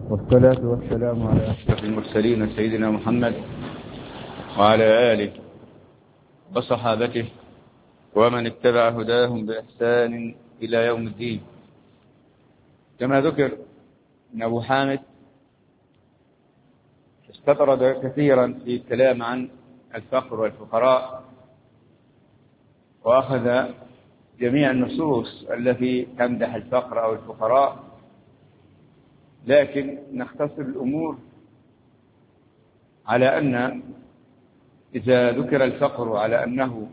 والصلاة والسلام على أشرف المرسلين سيدنا محمد وعلى آله وصحابته ومن اتبع هداهم بإحسان إلى يوم الدين. كما ذكر أن أبو حامد استطرد كثيرا في الكلام عن الفقر والفقراء، وأخذ جميع النصوص التي تمدح الفقر أو الفقراء، لكن نختصر الأمور على أن إذا ذكر الفقر على أنه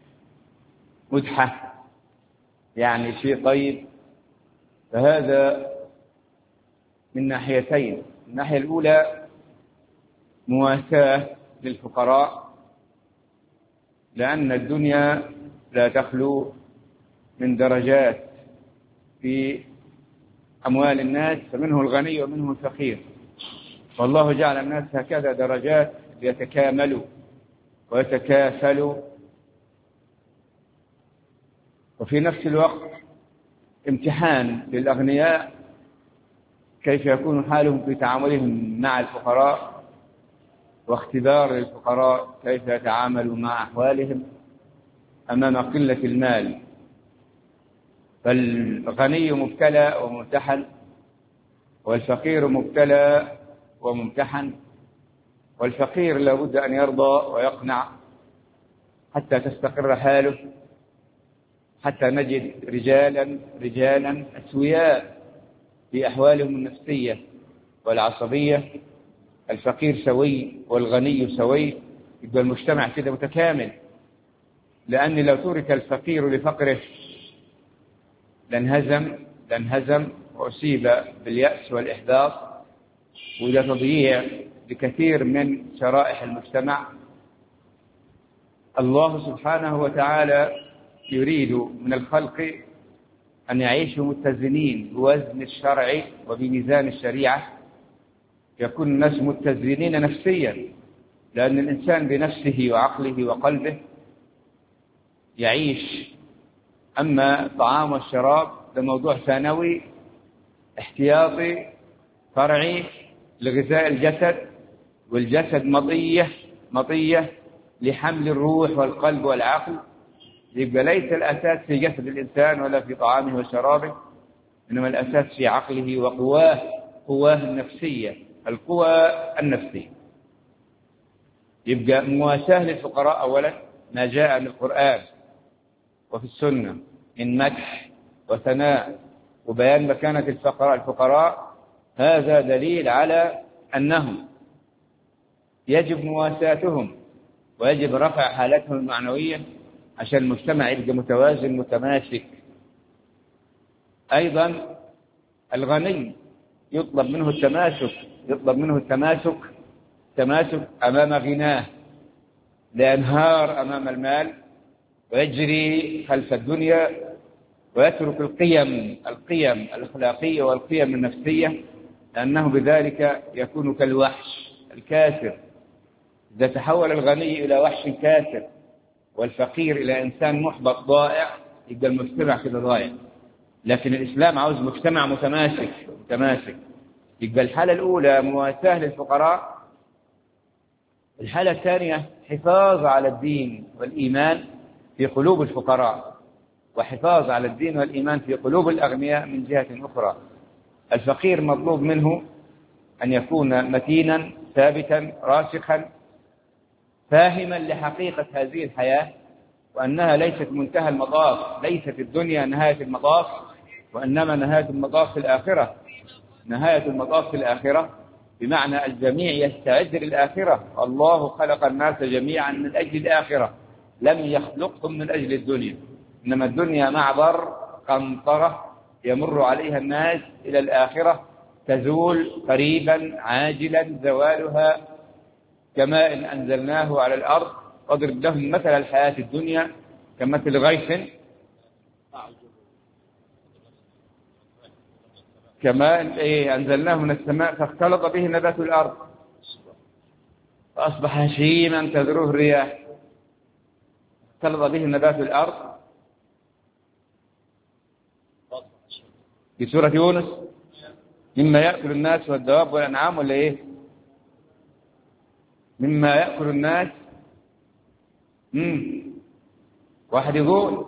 مدحة يعني شيء طيب، فهذا من ناحيتين. الناحية الأولى مواساة للفقراء، لأن الدنيا لا تخلو من درجات في أموال الناس، فمنه الغني ومنه الفقير، والله جعل الناس هكذا درجات ليتكاملوا ويتكافلوا، وفي نفس الوقت امتحان للأغنياء كيف يكون حالهم في تعاملهم مع الفقراء، واختبار للفقراء كيف يتعاملوا مع أحوالهم أمام قلة المال. فالغني مبتلى وممتحن، والفقير مبتلى وممتحن، والفقير لابد أن يرضى ويقنع حتى تستقر حاله، حتى نجد رجالا أسوياء في أحوالهم النفسية والعصبية. الفقير سوي والغني سوي، يبقى المجتمع كده متكامل. لأن لو ترك الفقير لفقره لانهزم وأصيب باليأس والإحباط، وإلى تضييع لكثير من شرائح المجتمع. الله سبحانه وتعالى يريد من الخلق أن يعيشوا متزنين بوزن الشرع وبميزان الشريعة، يكون الناس متزنين نفسيا، لأن الإنسان بنفسه وعقله وقلبه يعيش. أما الطعام والشراب ده موضوع ثانوي احتياطي فرعي لغذاء الجسد، والجسد مطية لحمل الروح والقلب والعقل. يبقى ليس الأساس في جسد الإنسان ولا في طعامه وشرابه، إنما الأساس في عقله قواه النفسية، القوى النفسية. يبقى مواساة للفقراء أولا ما جاء من القرآن وفي السنة من مدح وثناء وبيان مكانة الفقراء، هذا دليل على أنهم يجب مواساتهم ويجب رفع حالتهم المعنوية عشان المجتمع يبقى متوازن متماسك. أيضا الغني يطلب منه التماسك أمام غناه، لا ينهار أمام المال ويجري خلف الدنيا ويترك القيم الأخلاقية والقيم النفسية، لأنه بذلك يكون كالوحش الكاسر. إذا تحول الغني إلى وحش كاسر والفقير إلى إنسان محبط ضائع، يبقى المجتمع كده ضائع. لكن الإسلام عاوز مجتمع متماسك. يبقى الحالة الأولى مواساة للفقراء، الحالة الثانية حفاظ على الدين والإيمان في قلوب الفقراء، وحفاظ على الدين والإيمان في قلوب الأغنياء من جهة أخرى. الفقير مطلوب منه أن يكون متينا ثابتا راسخا، فاهما لحقيقة هذه الحياة، وأنها ليست منتهى المطاف، ليست الدنيا نهاية المطاف، وإنما نهاية المطاف في الآخرة. نهاية المطاف في الآخرة بمعنى الجميع يستعد للآخرة. الله خلق الناس جميعا من أجل الآخرة، لم يخلقهم من أجل الدنيا، إنما الدنيا معبر قنطرة يمر عليها الناس إلى الآخرة، تزول قريبا عاجلا زوالها كماء أنزلناه على الأرض. واضرب لهم مثل الحياة الدنيا كمثل غيث كماء أنزلناه من السماء فاختلط به نبات الأرض فأصبح هشيما تذروه الرياح. اختلط به نبات الأرض في سورة يونس مما يأكل الناس والدواب والأنعام ولا إيه؟ مما يأكل الناس. واحد يقول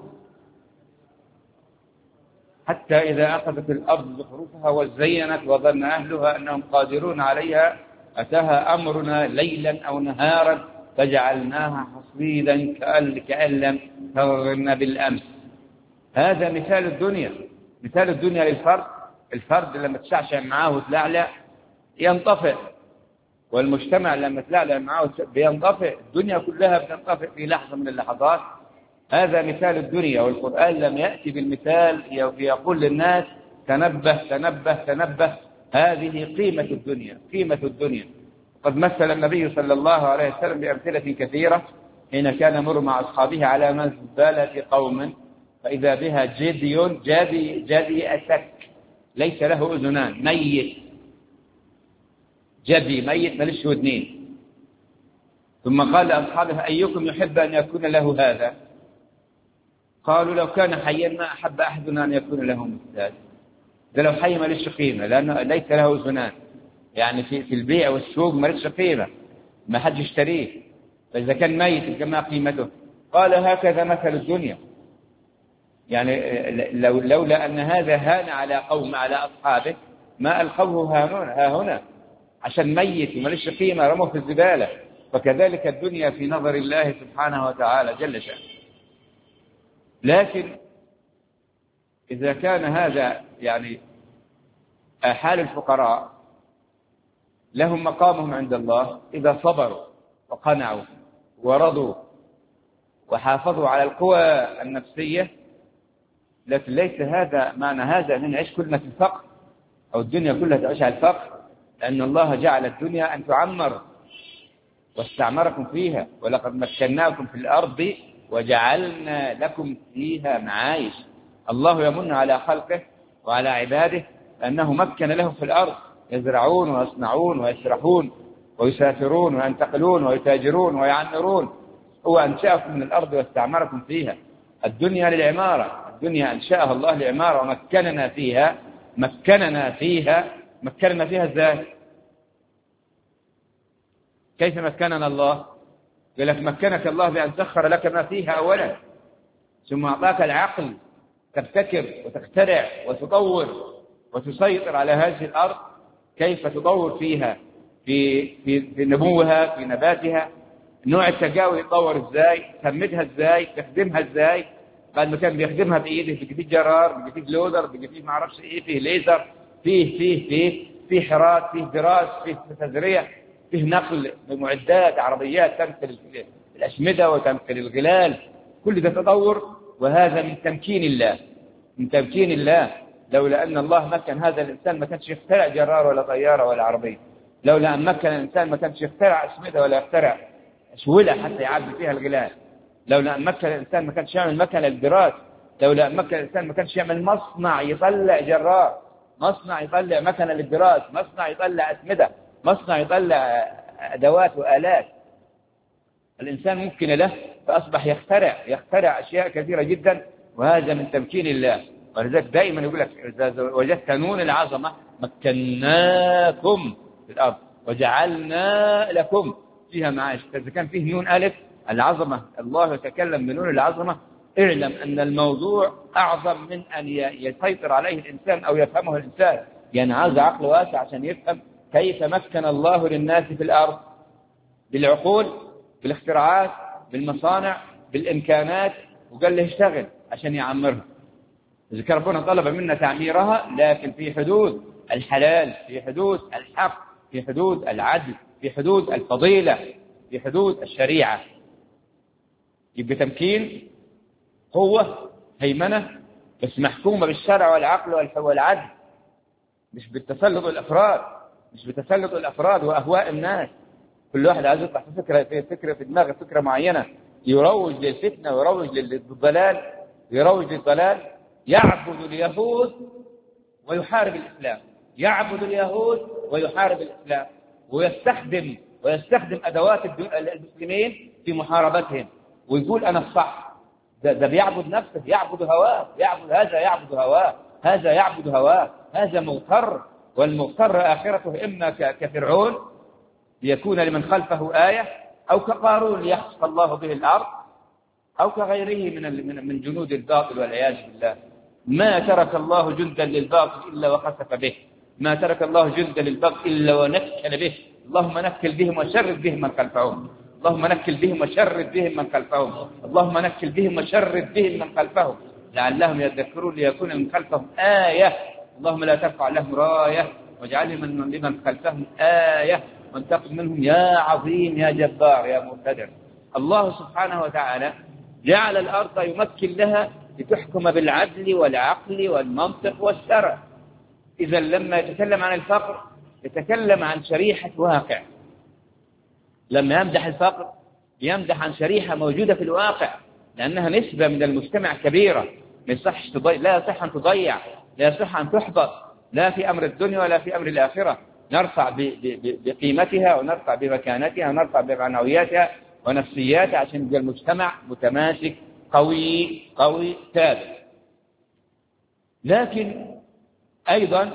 حتى إذا أخذت الأرض زخرفها وزينت وظن أهلها أنهم قادرون عليها أتاها أمرنا ليلا أو نهارا فجعلناها حصيدا كأن لم تغن بالأمس. هذا مثال الدنيا، مثال الدنيا للفرد. الفرد لما تشعشع معاه وتلعلع ينطفئ، والمجتمع لما تلعلع معاه بينطفئ، الدنيا كلها بتنطفئ في لحظة من اللحظات. هذا مثال الدنيا، والقرآن لم يأتي بالمثال يقول للناس تنبه تنبه تنبه. هذه قيمة الدنيا، قيمة الدنيا. قد مثل النبي صلى الله عليه وسلم بأمثلة كثيرة حين كان يمر مع أصحابه على مزبلة قوم فإذا بها جدي أسك ليس له أذنان، ميت، جدي ميت ملش ودنين. ثم قال لأصحابه أيكم يحب أن يكون له هذا؟ قالوا لو كان حيا ما أحب أحدنا أن يكون له مثل هذا. ده لو حي ملش قيمة لأنه ليس له أذنان، يعني في البيع والسوق ملش قيمة، ما حد يشتريه. فإذا كان ميت كما قيمته. قال هكذا مثل الدنيا، يعني لولا أن هذا هان على قوم على أصحابه ما ألقوه ها هنا عشان ميت وملش قيمة رموه في الزبالة. فكذلك الدنيا في نظر الله سبحانه وتعالى جل شأنه. لكن إذا كان هذا يعني حال الفقراء لهم مقامهم عند الله إذا صبروا وقنعوا ورضوا وحافظوا على القوى النفسية. لكن ليس هذا معنى هذا أن نعيش كلنا في الفقر أو الدنيا كلها تعيش على الفقر، لأن الله جعل الدنيا أن تعمر واستعمركم فيها، ولقد مكناكم في الأرض وجعلنا لكم فيها معايش. الله يمن على خلقه وعلى عباده أنه مكن لهم في الأرض يزرعون ويصنعون ويسرحون ويسافرون وينتقلون ويتاجرون ويعمرون. هو أنشأكم من الأرض واستعمركم فيها. الدنيا للعمارة، الدنيا أنشأها الله للعمارة ومكننا فيها. مكننا فيها إزاي؟ كيف مكننا الله؟ قال لك مكنك الله بأن سخر لك ما فيها أولا، ثم أعطاك العقل تبتكر وتخترع وتطور وتسيطر على هذه الأرض. كيف تطور فيها في نموها في نباتها، نوع التجاوي يتطور ازاي، تسمدها ازاي، تخدمها ازاي. بعد ما كان بيخدمها بايده بيجي فيه جرار، بيجي فيه لودر، بيجي فيه ما اعرفش ايه، فيه ليزر، فيه حراس، فيه دراس، فيه تزريع، فيه نقل بمعدات عربيات تنقل الاشمده وتنقل الغلال. كل ده تطور، وهذا من تمكين الله، من تمكين الله. لولا أن الله مكن هذا الإنسان ما كانش يخترع جرار ولا طيارة ولا عربية. لولا أن مكن الإنسان ما كانش يخترع أسمدة ولا يخترع أسولة حتى يعبي فيها الغلال. لولا أن مكن الإنسان ما كانش يعمل مكنة للدراس. لولا أن مكن الإنسان ما كانش يعمل مصنع يطلع جرار، مصنع يطلع مكنة للدراس، مصنع يطلع أسمدة، مصنع يطلع أدوات وآلات. الإنسان ممكن له فأصبح يخترع أشياء كثيرة جدا، وهذا من تمكين الله. ولذلك دائما يقول لك إذا وجدت نون العظمة مكناكم في الأرض وجعلنا لكم فيها معايش. إذا كان فيه نون ألف العظمة، الله يتكلم بنون العظمة، اعلم أن الموضوع أعظم من أن يسيطر عليه الإنسان أو يفهمه الإنسان. يعني عاوز عقل واسع عشان يفهم كيف مكن الله للناس في الأرض بالعقول، بالاختراعات، بالمصانع، بالإمكانات، وقال له اشتغل عشان يعمرها. إذا ربنا طلب منا تعميرها لكن في حدود الحلال، في حدود الحق، في حدود العدل، في حدود الفضيلة، في حدود الشريعة. يبقى تمكين قوة هيمنة بس محكومة بالشرع والعقل والعدل، مش بالتسلط الأفراد، مش بتسلط الأفراد وأهواء الناس. كل واحد عايز يطلع في فكرة في دماغه، فكرة معينة، يروج للفتنة ويروج للضلال، يروج للضلال. يعبد اليهود ويحارب الإسلام، يعبد اليهود ويحارب الإسلام، ويستخدم أدوات المسلمين في محاربتهم، ويقول أنا الصح. ده بيعبد نفسه، يعبد هواه، هذا يعبد هواه، هذا مغتر والمغتر آخرته إما كفرعون ليكون لمن خلفه آية، أو كقارون ليخسف الله به الأرض، أو كغيره من جنود الباطل والعياذ بالله. ما ترك الله جندا للباطل إلا وخسف به، ما ترك الله جندا للباطل إلا ونكل به. اللهم نكل بهم وشرد بهم من خلفهم، اللهم نكل بهم وشرد بهم من خلفهم، اللهم نكل بهم وشرد بهم من خلفهم لعلهم يذكرون ليكون من خلفهم آية. اللهم لا ترفع لهم راية واجعلهم لمن خلفهم آية وانتقم منهم يا عظيم يا جبار يا مقتدر. الله سبحانه وتعالى جعل الأرض يمكن لها لتحكم بالعدل والعقل والمنطق والشرع. إذا لما يتكلم عن الفقر يتكلم عن شريحة واقع، لما يمدح الفقر يمدح عن شريحة موجودة في الواقع، لأنها نسبة من المجتمع كبيرة. لا يصح أن تضيع، لا يصح أن تحبط، لا في أمر الدنيا ولا في أمر الآخرة. نرفع بقيمتها ونرفع بمكانتها ونرفع بمعنوياتها ونفسياتها عشان يبقى المجتمع متماسك قوي قوي ثابت. لكن أيضا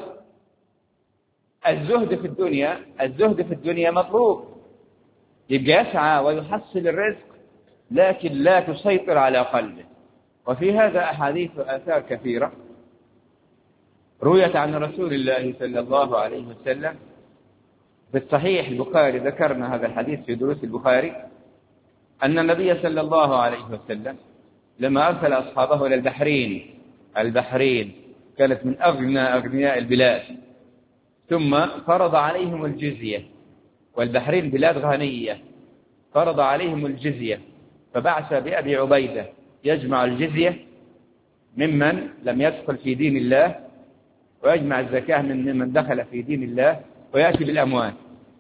الزهد في الدنيا مطلوب، يبقى يسعى ويحصل الرزق لكن لا تسيطر على قلبه. وفي هذا أحاديث وآثار كثيرة رويت عن رسول الله صلى الله عليه وسلم. في الصحيح البخاري ذكرنا هذا الحديث في دروس البخاري، أن النبي صلى الله عليه وسلم لما أرسل أصحابه إلى البحرين كانت من أغنياء البلاد، ثم فرض عليهم الجزية، والبحرين بلاد غنية، فرض عليهم الجزية، فبعث بأبي عبيدة يجمع الجزية ممن لم يدخل في دين الله، ويجمع الزكاة من دخل في دين الله، ويأتي بالأموال.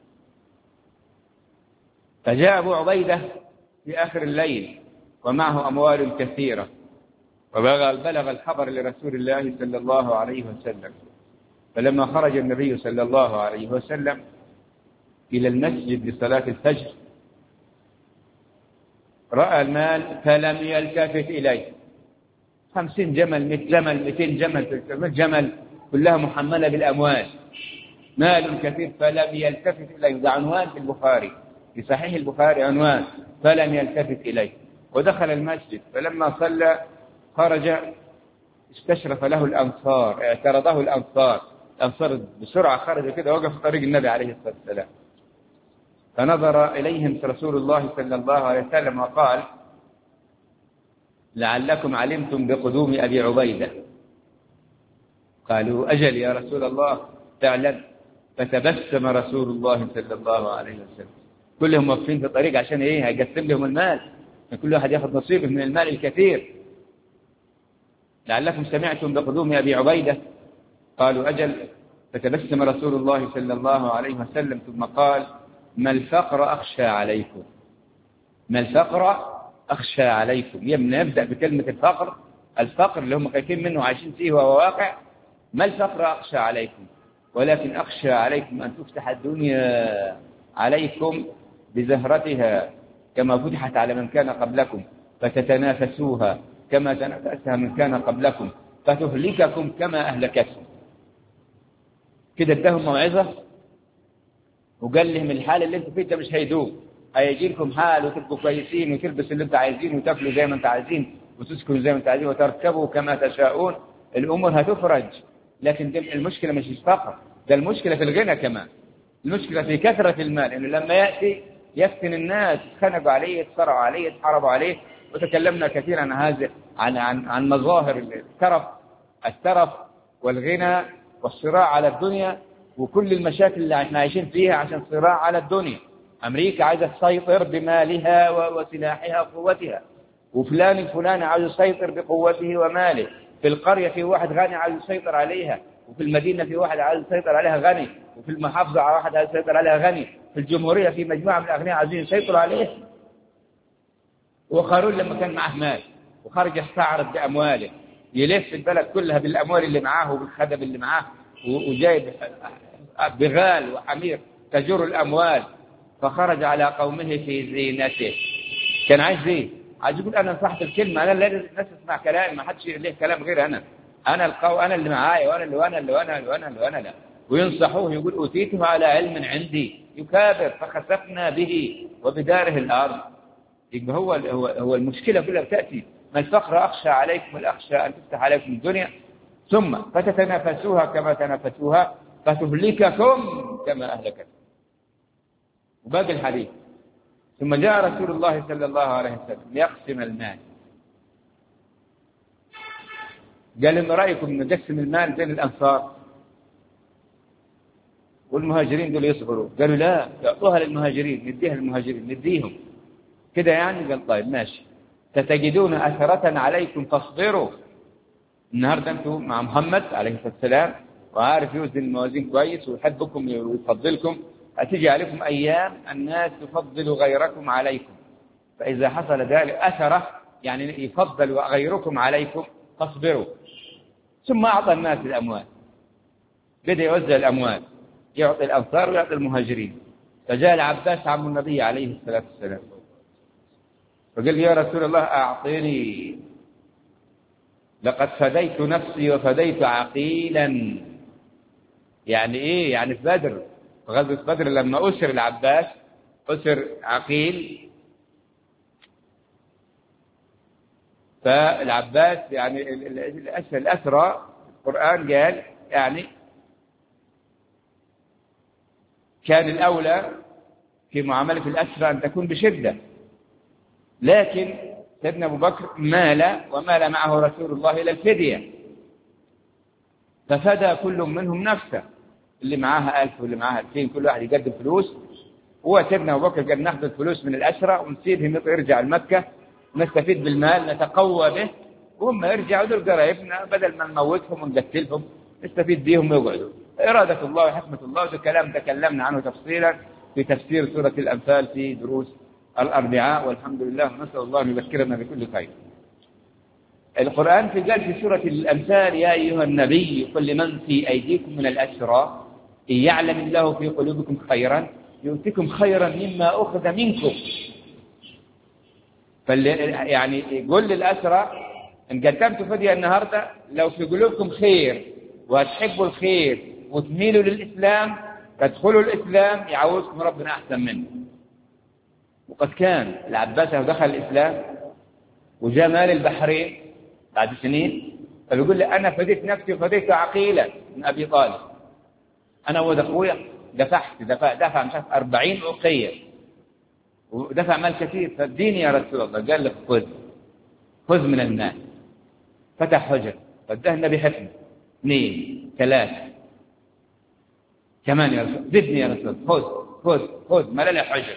فجاء أبو عبيدة في آخر الليل ومعه أموال كثيرة، وبلغ الخبر لرسول الله صلى الله عليه وسلم. فلما خرج النبي صلى الله عليه وسلم إلى المسجد لصلاة الفجر رأى المال فلم يلتفت إليه. 50 جمل 100 جمل 200 جمل 300 جمل كلها محملة بالأموال، مال كثير فلم يلتفت إليه. ده عنوان في البخاري، في صحيح البخاري عنوان فلم يلتفت إليه. ودخل المسجد فلما صلى خرج استشرف له الأنصار، اعترضه الأنصار بسرعة خرج كده وقف في طريق النبي عليه الصلاة والسلام، فنظر إليهم رسول الله صلى الله عليه وسلم وقال: لعلكم علمتم بقدوم أبي عبيدة. قالوا: أجل يا رسول الله فعلا. فتبسم رسول الله صلى الله عليه وسلم. كلهم واقفين في الطريق عشان ايه؟ هيقسم لهم المال، كل واحد ياخذ نصيبه من المال الكثير. لعلكم سمعتم بقدوم أبي عبيدة. قالوا: أجل. فتبسم رسول الله صلى الله عليه وسلم ثم قال: ما الفقر أخشى عليكم، ما الفقر أخشى عليكم. يبدأ بكلمة الفقر اللي هم خايفين منه وعايشين فيه وهو واقع. ما الفقر أخشى عليكم ولكن أخشى عليكم أن تفتح الدنيا عليكم بزهرتها كما فتحت على من كان قبلكم، فتتنافسوها كما تنافسها من كان قبلكم، فتهلككم كما أهلكتهم. كده ادهم موعظة وقال لهم الحال اللي انتم فيه ده مش هيدوم، هيجي لكم حال وتبقوا كويسين وتلبسوا اللي انتم عايزين وتاكلوا زي ما انتم عايزين وتسكنوا زي ما انتم عايزين وتركبوا كما تشاءون، الأمور هتفرج. لكن المشكلة مش الفقر، ده المشكلة في الغنى كمان، المشكلة في كثرة المال، إنه لما يأتي يفتن الناس، يتخانقوا عليه، يتصارعوا عليه، يتحاربوا عليه. وتكلمنا كثيرا عن هذا عن مظاهر الترف والغنى والصراع على الدنيا وكل المشاكل اللي احنا عايشين فيها عشان صراع على الدنيا. أمريكا عايزة تسيطر بمالها وسلاحها وقوتها، وفلان الفلاني عايز يسيطر بقوته وماله. في القرية في واحد غني عايز يسيطر عليها، وفي المدينة في واحد عايز يسيطر عليها غني، وفي المحافظة واحد عايز يسيطر عليها غني، في الجمهورية في مجموعة من الأغنياء عايزين يسيطروا عليه. وقارون لما كان معه مال وخرج يستعرض بأمواله، يلف البلد كلها بالأموال اللي معاه وبالخدم اللي معاه، وجايب بغال وحمير تجر الأموال، فخرج على قومه في زينته. كان عايز ايه؟ عايز يقول انا نصحت الكلمه، انا اللي الناس تسمع كلامي، ما حدش ليه كلام غير انا القوي، انا اللي معايا، وانا اللي لا. وينصحوه يقول أوتيته على علم عندي، يكابر فخسفنا به وبداره الأرض. يبقى هو المشكلة كلها بتأتي ما الفقر أخشى عليكم الأخشى أن تفتح عليكم الدنيا ثم فتتنافسوها كما تنافسوها فتهلككم كما أهلكت. وباقي الحديث ثم جاء رسول الله صلى الله عليه وسلم ليقسم المال، قال إن رأيكم نقسم المال بين الأنصار والمهاجرين دول يصبروا؟ قالوا لا، يعطوها للمهاجرين، نديها للمهاجرين، نديهم كده يعني. قال طيب ماشي، ستجدون أثرة عليكم فاصبروا. النهاردة أنتم مع محمد عليه الصلاة والسلام وعارف يوزن الموازين كويس ويحبكم ويفضلكم، هتيجي عليكم أيام الناس تفضل غيركم عليكم، فإذا حصل ذلك أثرة يعني يفضل غيركم عليكم فاصبروا. ثم أعطى الناس الأموال، بدأ يوزع الأموال، يعطي الأنصار ويعطي المهاجرين. فجاء العباس عم النبي عليه الصلاة والسلام فقال لي يا رسول الله أعطيني، لقد فديت نفسي وفديت عقيلا. يعني إيه؟ يعني في بدر، في غزوة بدر لما أسر العباس، أسر عقيل، فالعباس يعني الأسرى القرآن قال يعني كان الأولى في معاملة الأسرى أن تكون بشدة، لكن سيدنا أبو بكر مال ومال معه رسول الله إلى الفدية، ففدى كل منهم نفسه، اللي معاها 1000 واللي معاها 2000 كل واحد يقدم فلوس. هو سيدنا أبو بكر قال ناخذ الفلوس من الأسرى ونسيبهم يرجع المكة نستفيد بالمال نتقوى به، وهم يرجعوا دول قرايبنا بدل ما نموتهم ونقتلهم نستفيد بهم ويقعدوا. إرادة الله وحكمة الله، وده كلام تكلمنا عنه تفصيلا في تفسير سورة الأنفال في دروس الأربعاء، والحمد لله، نسأل الله أن يذكرنا بكل خير. القرآن قال في سورة الأنفال يا أيها النبي قل لمن في أيديكم من الأسرى إن يعلم الله في قلوبكم خيرا يؤتكم خيرا مما أخذ منكم. يعني يقول للأسرى إن قدمتوا فدية النهاردة لو في قلوبكم خير وتحبوا الخير وتميلوا للإسلام تدخلوا الإسلام يعوزكم ربنا أحسن منه. وقد كان العباس دخل الإسلام وجاء مال البحرين بعد سنين، فبيقول لي أنا فديت نفسي وفديت عقيلة من أبي طالب، أنا وولد أخويا دفع مش عارف 40 أوقية ودفع مال كثير، فاديني يا رسول الله. قال له خذ من المال. فتح حجر فاداه النبي حكمة 2 3 كمان يا رسول، زدني يا رسول، خذ ملل حجر.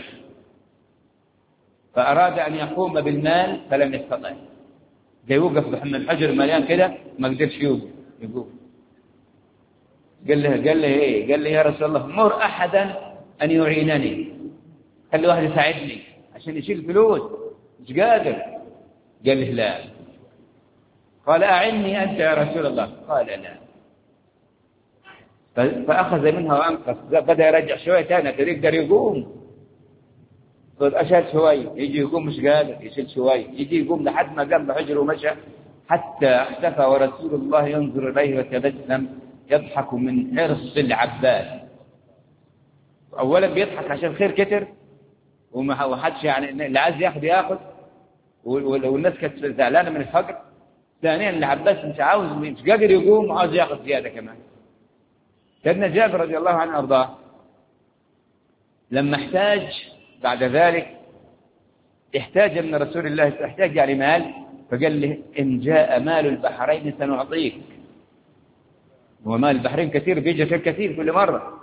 فأراد أن يقوم بالمال فلم يستطع، جاي يوقف بحمل الحجر مليان كده ما قدرش يقوم. قال له ايه؟ قال له يا رسول الله مر أحدا أن يعينني، خلي واحد يساعدني عشان يشيل فلوس مش قادر. قال له لا. قال أعني أنت يا رسول الله؟ قال لا. فأخذ منها وأنقص، بدأ يرجع شوية ثانية يقدر يقوم، أشال شوي يجي يقوم مش قادر، يشيل شوي يجي يقوم لحد ما قام بحجر ومشى حتى اختفى ورسول الله ينظر إليه وتبسم يضحك من حرص العباس. أولا بيضحك عشان الخير كتر وحدش يعني اللي عايز ياخذ والناس كانت زعلانة من الفقر. ثانيا العباس مش قادر يقوم وعاوز ياخذ زيادة كمان. سيدنا جابر رضي الله عنه أرضاه لما احتاج بعد ذلك احتاج من رسول الله، احتاج يعني مال، فقال له إن جاء مال البحرين سنعطيك. ومال البحرين كثير بيجي خير كثير كل مرة.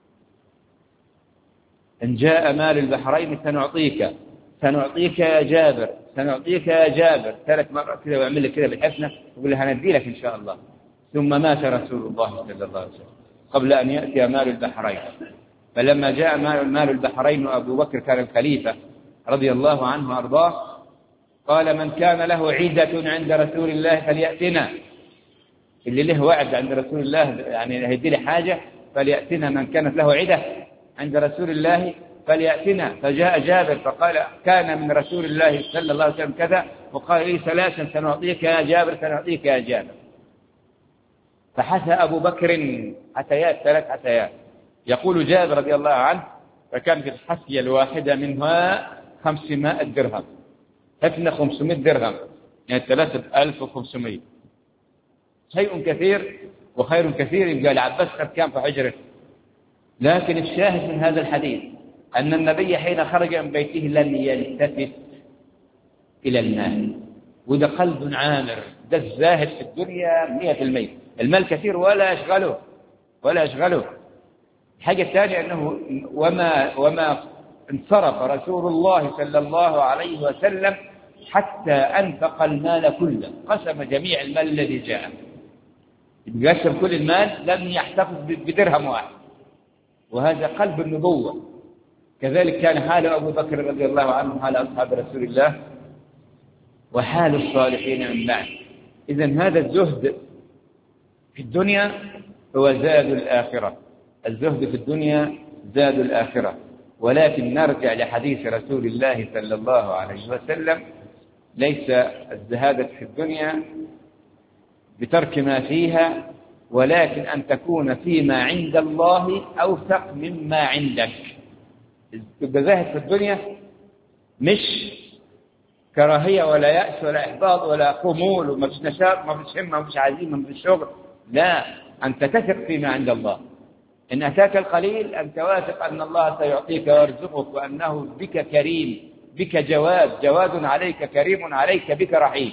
إن جاء مال البحرين سنعطيك يا جابر، سنعطيك يا جابر 3 مرات كذا، ويعمل لك كذا بالحسنة ويقول له هندي لك إن شاء الله. ثم مات رسول الله صلى الله عليه وسلم قبل أن يأتي مال البحرين. فلما جاء مال البحرين وأبو بكر كان الخليفة رضي الله عنه وأرضاه قال من كان له عيدة عند رسول الله فليأتنا، اللي له وعد عند رسول الله يعني هيدي له حاجة فليأتنا، من كانت له عيدة عند رسول الله فليأتنا. فجاء جابر فقال كان من رسول الله صلى الله عليه وسلم كذا، وقال لي 3 سنعطيك يا جابر، سنعطيك يا جابر. فحثى أبو بكر حثيات 3 حثيات. يقول جابر رضي الله عنه فكان في الحثية الواحدة منها 500 درهم، حثنا 500 درهم يعني 3500، شيء كثير وخير كثير. يبقى العباس قد كان في حجره. لكن الشاهد من هذا الحديث أن النبي حين خرج من بيته لم يلتفت إلى المال، وده قلب عامر، ده الزاهد في الدنيا 100%. المال كثير ولا يشغله. الحاجة الثانية أنه وما انصرف رسول الله صلى الله عليه وسلم حتى أنفق المال كله، قسم جميع المال الذي جاء، يقسم كل المال، لم يحتفظ بدرهم واحد، وهذا قلب النبوة. كذلك كان حال أبو بكر رضي الله عنه، حال أصحاب رسول الله، وحال الصالحين من بعد. إذن هذا الزهد في الدنيا هو زاد الآخرة، الزهد في الدنيا زاد الآخرة. ولكن نرجع لحديث رسول الله صلى الله عليه وسلم: ليس الزهادة في الدنيا بترك ما فيها، ولكن أن تكون فيما عند الله أوثق مما عندك. تبقى زاهد في الدنيا مش كراهية ولا يأس ولا إحباط ولا خمول وما فيش نشاط، ما فيش همة، ما فيش عزيمة، ما فيش شغل. لا، أنت تثق فيما عند الله. إن أتاك القليل أنت واثق أن الله سيعطيك ويرزقك، وأنه بك كريم، بك جواد عليك، كريم عليك، بك رحيم.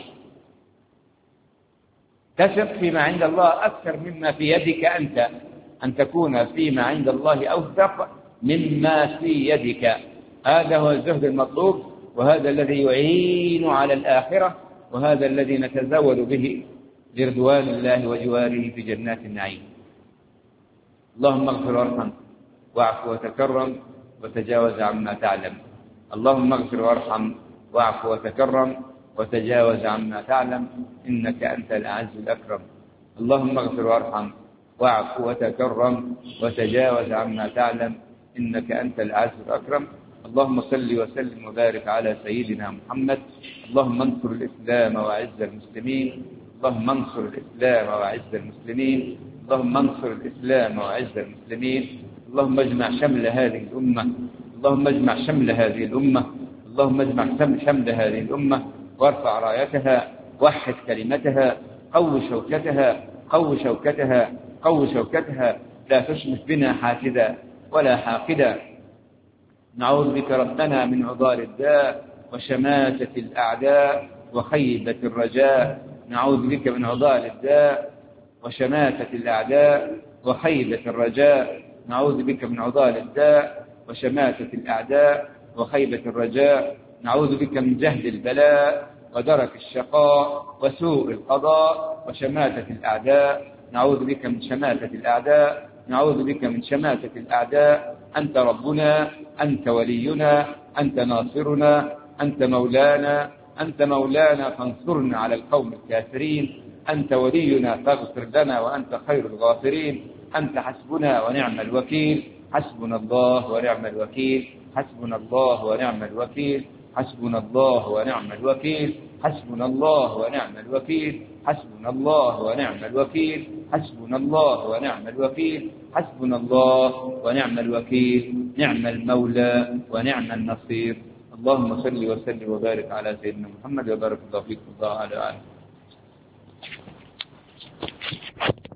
تثق فيما عند الله أكثر مما في يدك أنت، أن تكون فيما عند الله أوثق مما في يدك. هذا هو الزهد المطلوب، وهذا الذي يعين على الآخرة، وهذا الذي نتزود به لرضوان الله وجواره في جنات النعيم. اللهم اغفر وارحم واعف وتكرم وتجاوز عما تعلم. اللهم اغفر وارحم واعف وتكرم وتجاوز عما تعلم، إنك أنت الأعز الأكرم. اللهم اغفر وارحم واعف وتكرم وتجاوز عما تعلم، إنك أنت الأعز الأكرم. اللهم صل وسلم وبارك على سيدنا محمد. اللهم انصر الإسلام وأعز المسلمين. اللهم انصر الإسلام وأعز المسلمين. اللهم انصر الإسلام وأعز المسلمين. اللهم اجمع شمل هذه الأمة. اللهم اجمع شمل هذه الأمة. اللهم اجمع شمل هذه الأمة، وارفع رايتها، وحد كلمتها، قو شوكتها، لا تشمت بنا حاسدا ولا حاقدا. نعوذ بك ربنا من عضال الداء وشماتة الأعداء وخيبة الرجاء. نعوذ بك من عضال الداء وشماتة الأعداء وخيبة الرجاء. نعوذ بك من عضال الداء وشماتة الأعداء وخيبة الرجاء. نعوذ بك من جهد البلاء ودرك الشقاء وسوء القضاء وشماتة الأعداء. نعوذ بك من شماتة الأعداء. نعوذ بك من شماتة الأعداء. أنت ربنا، أنت ولينا، أنت ناصرنا، أنت مولانا فانصرنا على القوم الكافرين. أنت ولينا فاغفر لنا وأنت خير الغافرين. أنت حسبنا ونعم الوكيل. حسبنا الله ونعم الوكيل. حسبنا الله ونعم الوكيل. حسبنا الله ونعم الوكيل. حسبنا الله ونعم الوكيل. حسبنا الله ونعم الوكيل. حسبنا الله ونعم الوكيل. حسبنا الله ونعم الوكيل. نعم المولى ونعم النصير. اللهم صل وسلم وبارك على سيدنا محمد، وبارك الله فيكم. الله على